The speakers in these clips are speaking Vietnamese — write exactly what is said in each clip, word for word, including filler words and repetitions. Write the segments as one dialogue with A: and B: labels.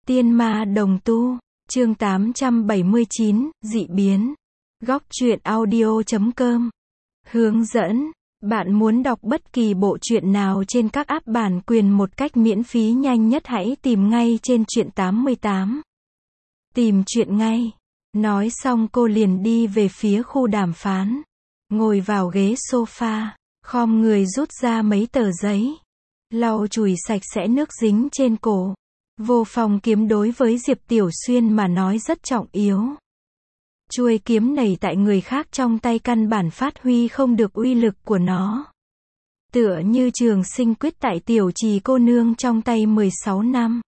A: Tiên ma đồng tu, chương tám trăm bảy mươi chín, dị biến. Góc truyện audio chấm com. Hướng dẫn. Bạn muốn đọc bất kỳ bộ truyện nào trên các app bản quyền một cách miễn phí nhanh nhất hãy tìm ngay trên truyện tám mươi tám. Tìm truyện ngay. Nói xong cô liền đi về phía khu đàm phán. Ngồi vào ghế sofa, khom người rút ra mấy tờ giấy. Lau chùi sạch sẽ nước dính trên cổ. Vô phong kiếm đối với Diệp Tiểu Xuyên mà nói rất trọng yếu. Chuôi kiếm này tại người khác trong tay căn bản phát huy không được uy lực của nó. Tựa như Trường Sinh Quyết tại Tiểu Trì cô nương trong tay mười sáu năm.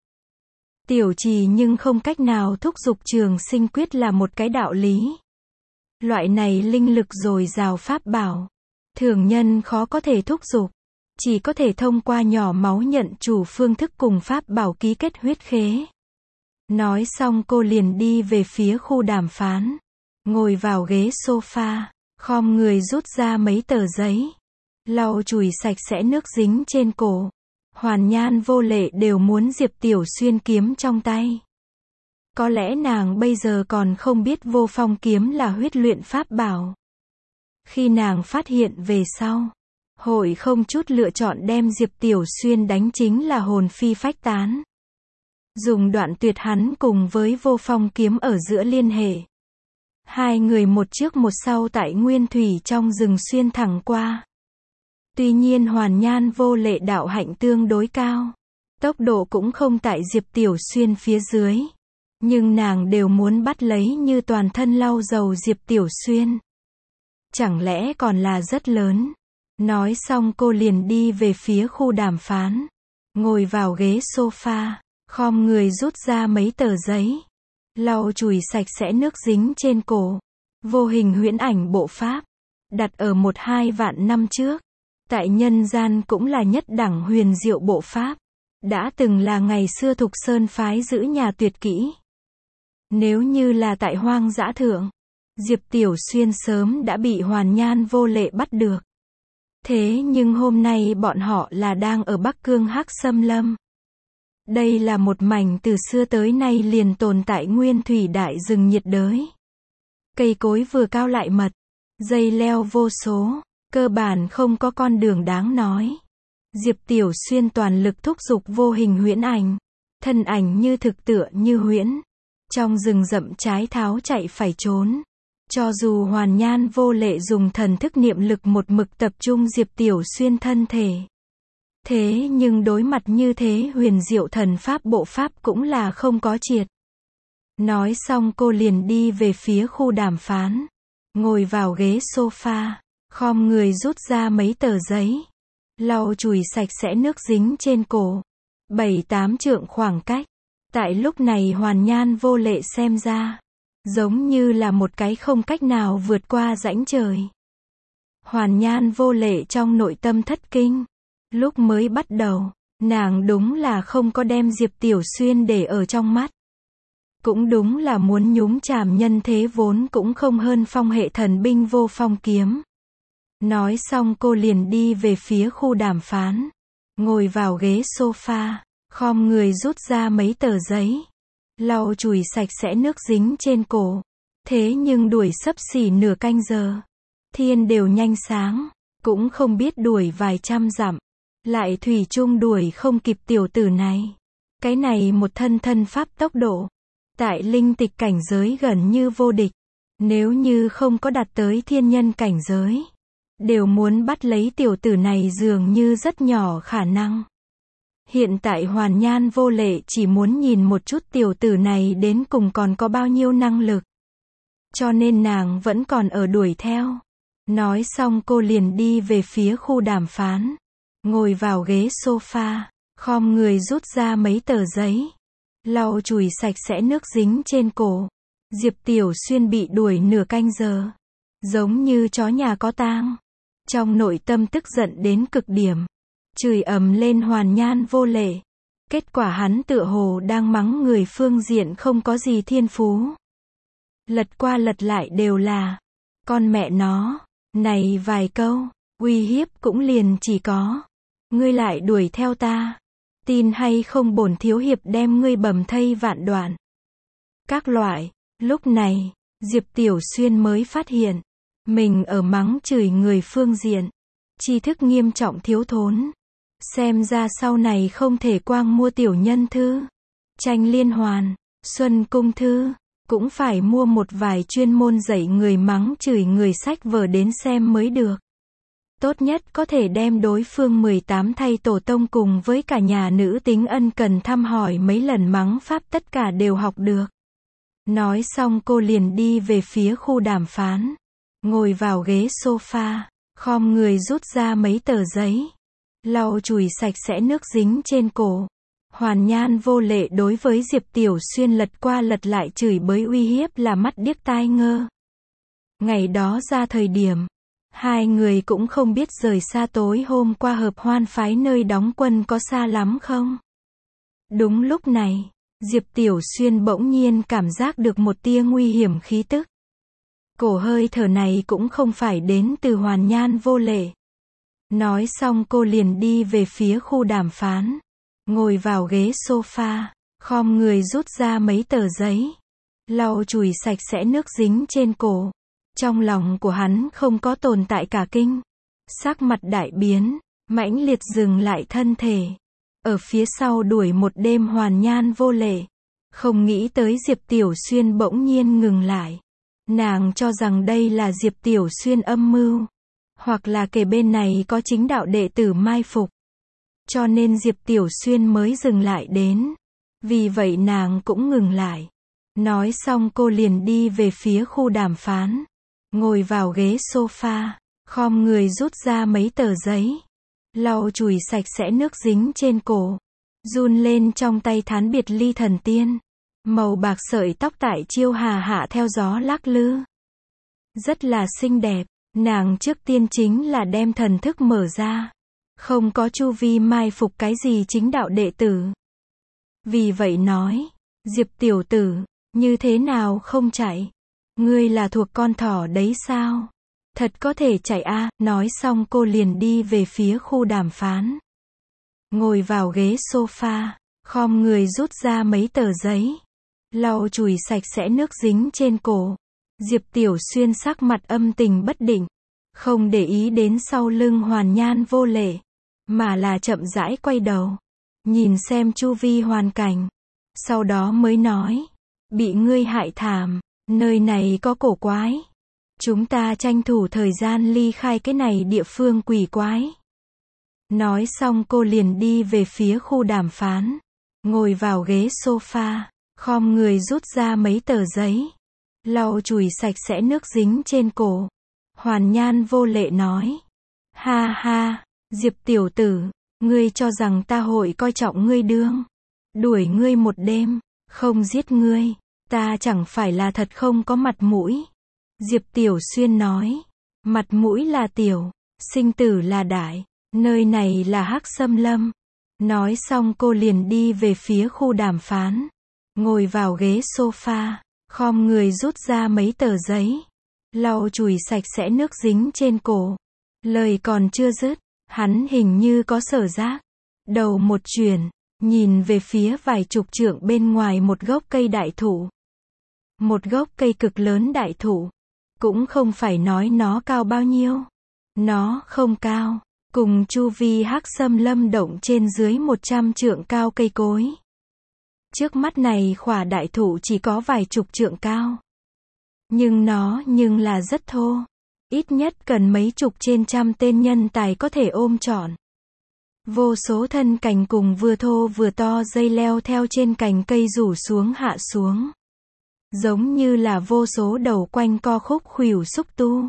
A: Tiểu Trì nhưng không cách nào thúc giục Trường Sinh Quyết là một cái đạo lý. Loại này linh lực dồi dào pháp bảo, thường nhân khó có thể thúc giục. Chỉ có thể thông qua nhỏ máu nhận chủ phương thức cùng pháp bảo ký kết huyết khế. Nói xong cô liền đi về phía khu đàm phán. Ngồi vào ghế sofa, khom người rút ra mấy tờ giấy. Lau chùi sạch sẽ nước dính trên cổ. Hoàn Nhan Vô Lệ đều muốn Diệp Tiểu Xuyên kiếm trong tay. Có lẽ nàng bây giờ còn không biết Vô Phong kiếm là huyết luyện pháp bảo. Khi nàng phát hiện về sau, hội không chút lựa chọn đem Diệp Tiểu Xuyên đánh chính là hồn phi phách tán. Dùng đoạn tuyệt hắn cùng với Vô Phong kiếm ở giữa liên hệ. Hai người một trước một sau tại nguyên thủy trong rừng xuyên thẳng qua. Tuy nhiên Hoàn Nhan Vô Lệ đạo hạnh tương đối cao. Tốc độ cũng không tại Diệp Tiểu Xuyên phía dưới. Nhưng nàng đều muốn bắt lấy như toàn thân lau dầu Diệp Tiểu Xuyên. Chẳng lẽ còn là rất lớn. Nói xong cô liền đi về phía khu đàm phán. Ngồi vào ghế sofa, khom người rút ra mấy tờ giấy. Lau chùi sạch sẽ nước dính trên cổ. Vô hình huyễn ảnh bộ pháp. Đặt ở một hai vạn năm trước. Tại nhân gian cũng là nhất đẳng huyền diệu bộ pháp. Đã từng là ngày xưa Thục Sơn phái giữ nhà tuyệt kỹ. Nếu như là tại hoang dã thượng, Diệp Tiểu Xuyên sớm đã bị Hoàn Nhan Vô Lệ bắt được. Thế nhưng hôm nay bọn họ là đang ở Bắc Cương Hắc Xâm Lâm. Đây là một mảnh từ xưa tới nay liền tồn tại nguyên thủy đại rừng nhiệt đới. Cây cối vừa cao lại mật, dây leo vô số, cơ bản không có con đường đáng nói. Diệp Tiểu Xuyên toàn lực thúc giục vô hình huyễn ảnh, thân ảnh như thực tựa như huyễn. Trong rừng rậm trái tháo chạy phải trốn. Cho dù Hoàn Nhan Vô Lệ dùng thần thức niệm lực một mực tập trung Diệp Tiểu Xuyên thân thể. Thế nhưng đối mặt như thế huyền diệu thần pháp bộ pháp cũng là không có triệt. Nói xong cô liền đi về phía khu đàm phán. Ngồi vào ghế sofa, khom người rút ra mấy tờ giấy. Lau chùi sạch sẽ nước dính trên cổ. Bảy tám trượng khoảng cách. Tại lúc này Hoàn Nhan Vô Lệ xem ra giống như là một cái không cách nào vượt qua rãnh trời. Hoàn Nhan Vô Lệ trong nội tâm thất kinh. Lúc mới bắt đầu, nàng đúng là không có đem Diệp Tiểu Xuyên để ở trong mắt. Cũng đúng là muốn nhúng chàm nhân thế vốn cũng không hơn phong hệ thần binh Vô Phong kiếm. Nói xong cô liền đi về phía khu đàm phán. Ngồi vào ghế sofa, khom người rút ra mấy tờ giấy. Lau chùi sạch sẽ nước dính trên cổ. Thế nhưng đuổi xấp xỉ nửa canh giờ. Thiên đều nhanh sáng. Cũng không biết đuổi vài trăm dặm. Lại thủy chung đuổi không kịp tiểu tử này. Cái này một thân thân pháp tốc độ. Tại linh tịch cảnh giới gần như vô địch. Nếu như không có đạt tới thiên nhân cảnh giới. Đều muốn bắt lấy tiểu tử này dường như rất nhỏ khả năng. Hiện tại Hoàn Nhan Vô Lệ chỉ muốn nhìn một chút tiểu tử này đến cùng còn có bao nhiêu năng lực. Cho nên nàng vẫn còn ở đuổi theo. Nói xong cô liền đi về phía khu đàm phán. Ngồi vào ghế sofa, khom người rút ra mấy tờ giấy. Lau chùi sạch sẽ nước dính trên cổ. Diệp Tiểu Xuyên bị đuổi nửa canh giờ. Giống như chó nhà có tang. Trong nội tâm tức giận đến cực điểm. Chửi ầm lên Hoàn Nhan Vô Lệ. Kết quả hắn tựa hồ đang mắng người phương diện không có gì thiên phú. Lật qua lật lại đều là con mẹ nó. Này vài câu uy hiếp cũng liền chỉ có. Ngươi lại đuổi theo ta. Tin hay không bổn thiếu hiệp đem ngươi bầm thây vạn đoạn. Các loại. Lúc này, Diệp Tiểu Xuyên mới phát hiện, mình ở mắng chửi người phương diện, tri thức nghiêm trọng thiếu thốn. Xem ra sau này không thể quang mua tiểu nhân thư, tranh liên hoàn, xuân cung thư, cũng phải mua một vài chuyên môn dạy người mắng chửi người sách vở đến xem mới được. Tốt nhất có thể đem đối phương mười tám thay tổ tông cùng với cả nhà nữ tính ân cần thăm hỏi mấy lần mắng pháp tất cả đều học được. Nói xong cô liền đi về phía khu đàm phán. Ngồi vào ghế sofa, khom người rút ra mấy tờ giấy. Lau chùi sạch sẽ nước dính trên cổ. Hoàn Nhan vô lệ đối với Diệp Tiểu Xuyên lật qua lật lại chửi bới uy hiếp là mắt điếc tai ngơ. Ngày đó ra thời điểm, hai người cũng không biết rời xa tối hôm qua hợp hoan phái nơi đóng quân có xa lắm không. Đúng lúc này, Diệp Tiểu Xuyên bỗng nhiên cảm giác được một tia nguy hiểm khí tức. Cổ hơi thở này cũng không phải đến từ Hoàn Nhan vô lệ. Nói xong cô liền đi về phía khu đàm phán. Ngồi vào ghế sofa, khom người rút ra mấy tờ giấy. Lau chùi sạch sẽ nước dính trên cổ. Trong lòng của hắn không có tồn tại cả kinh. Sắc mặt đại biến, mãnh liệt dừng lại thân thể. Ở phía sau đuổi một đêm Hoàn Nhan vô lệ. Không nghĩ tới Diệp Tiểu Xuyên bỗng nhiên ngừng lại. Nàng cho rằng đây là Diệp Tiểu Xuyên âm mưu. Hoặc là kể bên này có chính đạo đệ tử mai phục. Cho nên Diệp Tiểu Xuyên mới dừng lại đến. Vì vậy nàng cũng ngừng lại. Nói xong cô liền đi về phía khu đàm phán. Ngồi vào ghế sofa, khom người rút ra mấy tờ giấy. Lau chùi sạch sẽ nước dính trên cổ. Run lên trong tay thán biệt ly thần tiên. Màu bạc sợi tóc tại chiêu hà hạ theo gió lắc lư. Rất là xinh đẹp. Nàng trước tiên chính là đem thần thức mở ra. Không có chu vi mai phục cái gì chính đạo đệ tử. Vì vậy nói, Diệp tiểu tử, như thế nào không chạy? Ngươi là thuộc con thỏ đấy sao? Thật có thể chạy a, à? Nói xong cô liền đi về phía khu đàm phán. Ngồi vào ghế sofa, khom người rút ra mấy tờ giấy. Lau chùi sạch sẽ nước dính trên cổ. Diệp Tiểu Xuyên sắc mặt âm tình bất định. Không để ý đến sau lưng Hoàn Nhan vô lệ. Mà là chậm rãi quay đầu. Nhìn xem chu vi hoàn cảnh. Sau đó mới nói. Bị ngươi hại thảm. Nơi này có cổ quái. Chúng ta tranh thủ thời gian ly khai cái này địa phương quỷ quái. Nói xong cô liền đi về phía khu đàm phán. Ngồi vào ghế sofa. Khom người rút ra mấy tờ giấy. Lau chùi sạch sẽ nước dính trên cổ. Hoàn Nhan vô lệ nói. Ha ha, Diệp tiểu tử, ngươi cho rằng ta hội coi trọng ngươi đương. Đuổi ngươi một đêm, không giết ngươi, ta chẳng phải là thật không có mặt mũi. Diệp Tiểu Xuyên nói. Mặt mũi là tiểu, sinh tử là đại, nơi này là Hắc Xâm Lâm. Nói xong cô liền đi về phía khu đàm phán. Ngồi vào ghế sofa, khom người rút ra mấy tờ giấy. Lau chùi sạch sẽ nước dính trên cổ. Lời còn chưa dứt, hắn hình như có sở giác. Đầu một chuyển, nhìn về phía vài chục trượng bên ngoài một gốc cây đại thụ. Một gốc cây cực lớn đại thụ. Cũng không phải nói nó cao bao nhiêu. Nó không cao. Cùng chu vi Hắc Xâm Lâm động trên dưới một trăm trượng cao cây cối. Trước mắt này khỏa đại thụ chỉ có vài chục trượng cao. Nhưng nó nhưng là rất thô. Ít nhất cần mấy chục trên trăm tên nhân tài có thể ôm trọn. Vô số thân cành cùng vừa thô vừa to dây leo theo trên cành cây rủ xuống hạ xuống. Giống như là vô số đầu quanh co khúc khuỷu xúc tu.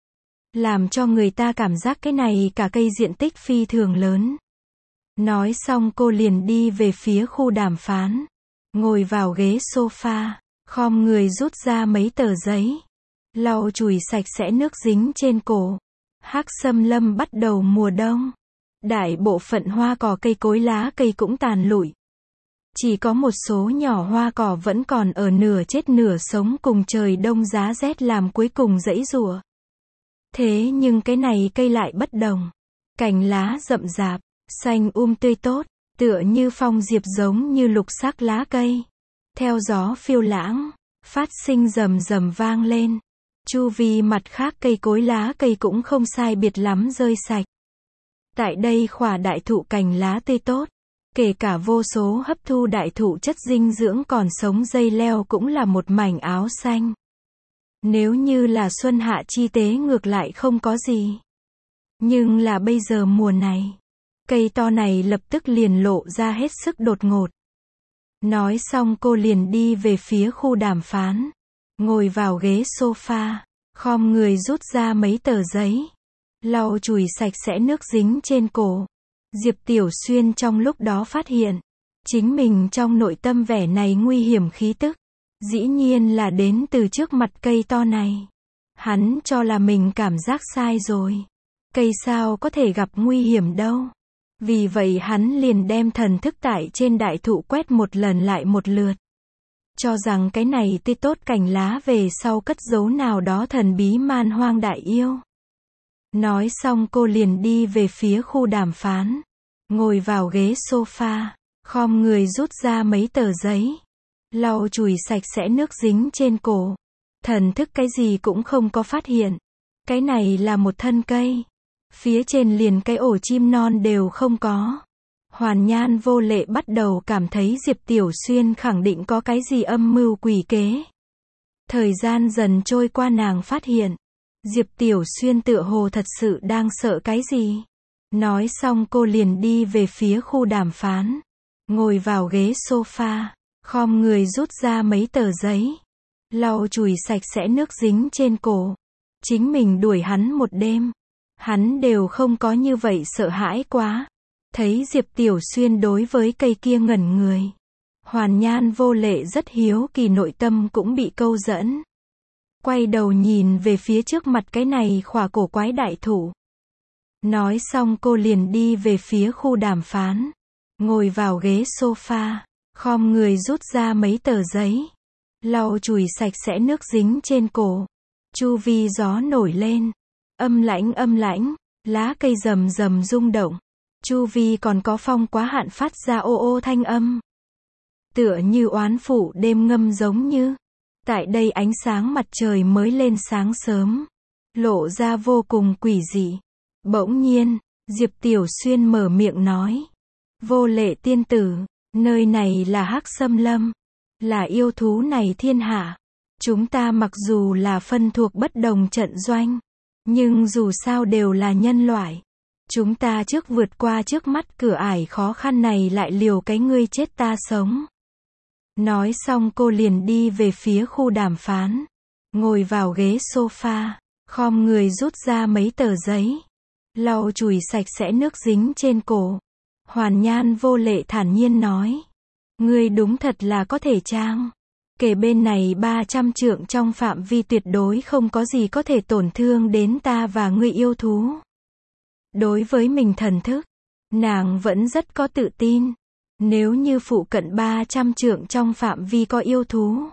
A: Làm cho người ta cảm giác cái này cả cây diện tích phi thường lớn. Nói xong cô liền đi về phía khu đàm phán. Ngồi vào ghế sofa, khom người rút ra mấy tờ giấy. Lau chùi sạch sẽ nước dính trên cổ. Hắc Xâm Lâm bắt đầu mùa đông. Đại bộ phận hoa cỏ cây cối lá cây cũng tàn lụi. Chỉ có một số nhỏ hoa cỏ vẫn còn ở nửa chết nửa sống cùng trời đông giá rét làm cuối cùng giãy giụa. Thế nhưng cái này cây lại bất đồng. Cành lá rậm rạp, xanh um tươi tốt, Tựa như phong diệp giống như lục sắc lá cây. Theo gió phiêu lãng, phát sinh rầm rầm vang lên. Chu vi mặt khác cây cối lá cây cũng không sai biệt lắm rơi sạch. Tại đây khỏa đại thụ cành lá tươi tốt. Kể cả vô số hấp thu đại thụ chất dinh dưỡng còn sống dây leo cũng là một mảnh áo xanh. Nếu như là xuân hạ chi tế ngược lại không có gì. Nhưng là bây giờ mùa này. Cây to này lập tức liền lộ ra hết sức đột ngột. Nói xong cô liền đi về phía khu đàm phán. Ngồi vào ghế sofa. Khom người rút ra mấy tờ giấy. Lau chùi sạch sẽ nước dính trên cổ. Diệp Tiểu Xuyên trong lúc đó phát hiện. Chính mình trong nội tâm vẻ này nguy hiểm khí tức. Dĩ nhiên là đến từ trước mặt cây to này. Hắn cho là mình cảm giác sai rồi. Cây sao có thể gặp nguy hiểm đâu. Vì vậy hắn liền đem thần thức tại trên đại thụ quét một lần lại một lượt. Cho rằng cái này tươi tốt cành lá về sau cất giấu nào đó thần bí man hoang đại yêu. Nói xong cô liền đi về phía khu đàm phán. Ngồi vào ghế sofa. Khom người rút ra mấy tờ giấy. Lau chùi sạch sẽ nước dính trên cổ. Thần thức cái gì cũng không có phát hiện. Cái này là một thân cây. Phía trên liền cái ổ chim non đều không có. Hoàn Nhan Vô Lệ bắt đầu cảm thấy Diệp Tiểu Xuyên khẳng định có cái gì âm mưu quỷ kế. Thời gian dần trôi qua nàng phát hiện. Diệp Tiểu Xuyên tựa hồ thật sự đang sợ cái gì. Nói xong cô liền đi về phía khu đàm phán. Ngồi vào ghế sofa. Khom người rút ra mấy tờ giấy. Lau chùi sạch sẽ nước dính trên cổ. Chính mình đuổi hắn một đêm. Hắn đều không có như vậy sợ hãi quá. Thấy Diệp Tiểu Xuyên đối với cây kia ngẩn người. Hoàn Nhan Vô Lệ rất hiếu kỳ nội tâm cũng bị câu dẫn. Quay đầu nhìn về phía trước mặt cái này khỏa cổ quái đại thụ. Nói xong cô liền đi về phía khu đàm phán. Ngồi vào ghế sofa. Khom người rút ra mấy tờ giấy. Lau chùi sạch sẽ nước dính trên cổ. Chu vi gió nổi lên. Âm lãnh âm lãnh. Lá cây rầm rầm rung động. Chu vi còn có phong quá hạn phát ra ô ô thanh âm. Tựa như oán phụ đêm ngâm giống như. Tại đây ánh sáng mặt trời mới lên sáng sớm. Lộ ra vô cùng quỷ dị. Bỗng nhiên, Diệp Tiểu Xuyên mở miệng nói. Vô Lệ tiên tử, nơi này là Hắc Xâm Lâm. Là yêu thú này thiên hạ. Chúng ta mặc dù là phân thuộc bất đồng trận doanh. Nhưng dù sao đều là nhân loại. Chúng ta trước vượt qua trước mắt cửa ải khó khăn này lại liều cái ngươi chết ta sống. Nói xong cô liền đi về phía khu đàm phán. Ngồi vào ghế sofa. Khom người rút ra mấy tờ giấy. Lau chùi sạch sẽ nước dính trên cổ. Hoàn Nhan Vô Lệ thản nhiên nói. Ngươi đúng thật là có thể trang. Kể bên này ba trăm trượng trong phạm vi tuyệt đối không có gì có thể tổn thương đến ta và ngươi yêu thú. Đối với mình thần thức, nàng vẫn rất có tự tin. Nếu như phụ cận ba trăm trượng trong phạm vi có yêu thú,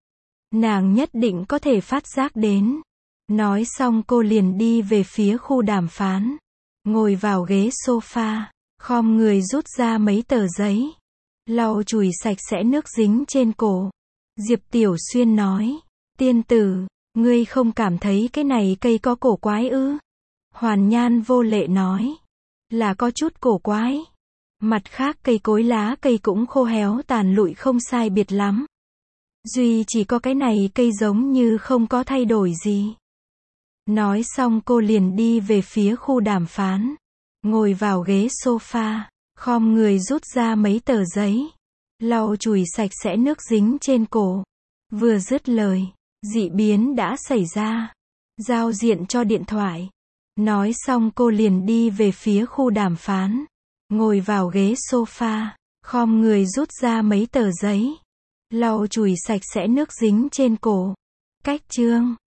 A: nàng nhất định có thể phát giác đến. Nói xong cô liền đi về phía khu đàm phán. Ngồi vào ghế sofa. Khom người rút ra mấy tờ giấy. Lau chùi sạch sẽ nước dính trên cổ. Diệp Tiểu Xuyên nói. Tiên tử, ngươi không cảm thấy cái này cây có cổ quái ư? Hoàn Nhan Vô Lệ nói. Là có chút cổ quái. Mặt khác cây cối lá cây cũng khô héo tàn lụi không sai biệt lắm. Duy chỉ có cái này cây giống như không có thay đổi gì. Nói xong cô liền đi về phía khu đàm phán. Ngồi vào ghế sofa. Khom người rút ra mấy tờ giấy. Lau chùi sạch sẽ nước dính trên cổ. Vừa dứt lời, dị biến đã xảy ra. Giao diện cho điện thoại. Nói xong cô liền đi về phía khu đàm phán. Ngồi vào ghế sofa. Khom người rút ra mấy tờ giấy. Lau chùi sạch sẽ nước dính trên cổ. Cách chương